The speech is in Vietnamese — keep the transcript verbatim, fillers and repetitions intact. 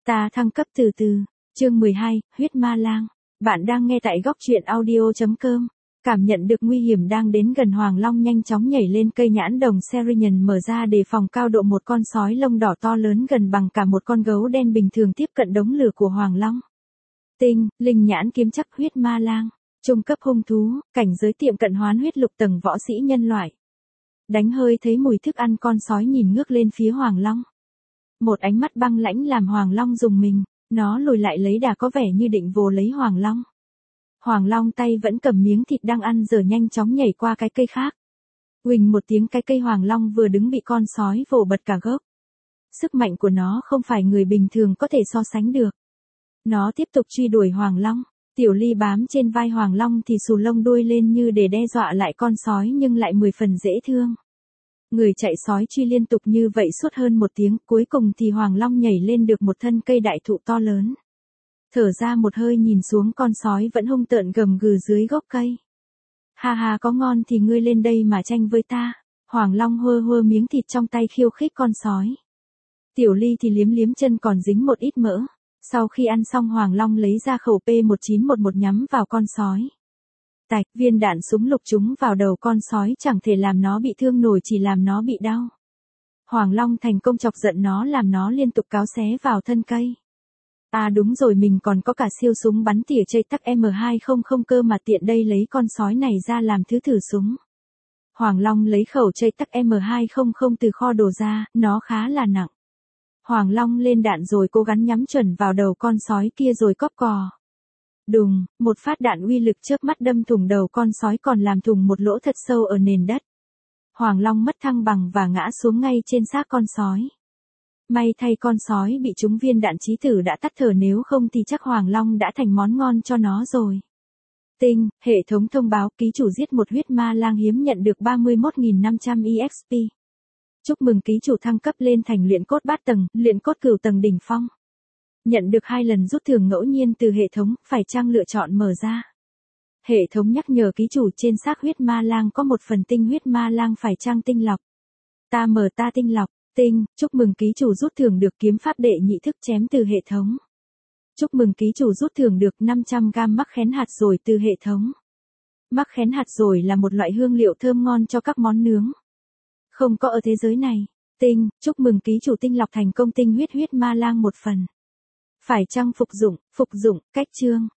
Ta thăng cấp từ từ. Chương mười hai, huyết ma lang. Bạn đang nghe tại góc truyện audio chấm com. Cảm nhận được nguy hiểm đang đến gần, Hoàng Long nhanh chóng nhảy lên cây nhãn đồng Sirian mở ra để phòng cao độ. Một con sói lông đỏ to lớn gần bằng cả một con gấu đen bình thường tiếp cận đống lửa của Hoàng Long. Tinh, linh nhãn kiếm chắc huyết ma lang. Trung cấp hung thú, cảnh giới tiệm cận hoán huyết lục tầng võ sĩ nhân loại. Đánh hơi thấy mùi thức ăn, con sói nhìn ngước lên phía Hoàng Long. Một ánh mắt băng lãnh làm Hoàng Long rùng mình, nó lùi lại lấy đà có vẻ như định vồ lấy Hoàng Long. Hoàng Long tay vẫn cầm miếng thịt đang ăn giờ nhanh chóng nhảy qua cái cây khác. Huỳnh một tiếng, cái cây Hoàng Long vừa đứng bị con sói vồ bật cả gốc. Sức mạnh của nó không phải người bình thường có thể so sánh được. Nó tiếp tục truy đuổi Hoàng Long. Tiểu Ly bám trên vai Hoàng Long thì xù lông đuôi lên như để đe dọa lại con sói, nhưng lại mười phần dễ thương. Người chạy sói truy liên tục như vậy suốt hơn một tiếng, cuối cùng thì Hoàng Long nhảy lên được một thân cây đại thụ to lớn. Thở ra một hơi nhìn xuống, con sói vẫn hung tợn gầm gừ dưới gốc cây. Ha ha, có ngon thì ngươi lên đây mà tranh với ta. Hoàng Long hơ hơ miếng thịt trong tay khiêu khích con sói. Tiểu Ly thì liếm liếm chân còn dính một ít mỡ. Sau khi ăn xong, Hoàng Long lấy ra khẩu P một chín một một nhắm vào con sói. Tạch, viên đạn súng lục trúng vào đầu con sói chẳng thể làm nó bị thương nổi, chỉ làm nó bị đau. Hoàng Long thành công chọc giận nó, làm nó liên tục cáo xé vào thân cây. À đúng rồi, mình còn có cả siêu súng bắn tỉa chây tắc M hai không không cơ mà, tiện đây lấy con sói này ra làm thứ thử súng. Hoàng Long lấy khẩu chây tắc M hai không không từ kho đồ ra, nó khá là nặng. Hoàng Long lên đạn rồi cố gắng nhắm chuẩn vào đầu con sói kia rồi cóp cò. Đùng, một phát đạn uy lực chớp mắt đâm thủng đầu con sói, còn làm thủng một lỗ thật sâu ở nền đất. Hoàng Long mất thăng bằng và ngã xuống ngay trên xác con sói. May thay con sói bị trúng viên đạn chí tử đã tắt thở, nếu không thì chắc Hoàng Long đã thành món ngon cho nó rồi. Tinh, hệ thống thông báo ký chủ giết một huyết ma lang hiếm nhận được ba mươi mốt nghìn năm trăm E X P. Chúc mừng ký chủ thăng cấp lên thành luyện cốt bát tầng, luyện cốt cửu tầng đỉnh phong. Nhận được hai lần rút thưởng ngẫu nhiên từ hệ thống, phải chăng lựa chọn mở ra. Hệ thống nhắc nhở ký chủ trên xác huyết ma lang có một phần tinh huyết ma lang, phải chăng tinh lọc. Ta mở ta tinh lọc. Tinh, chúc mừng ký chủ rút thưởng được kiếm pháp đệ nhị thức chém từ hệ thống. Chúc mừng ký chủ rút thưởng được năm trăm gam mắc khén hạt dồi từ hệ thống. Mắc khén hạt dồi là một loại hương liệu thơm ngon cho các món nướng. Không có ở thế giới này. Tinh, chúc mừng ký chủ tinh lọc thành công tinh huyết huyết ma lang một phần. Phải chăng phục dụng, phục dụng, cách chương.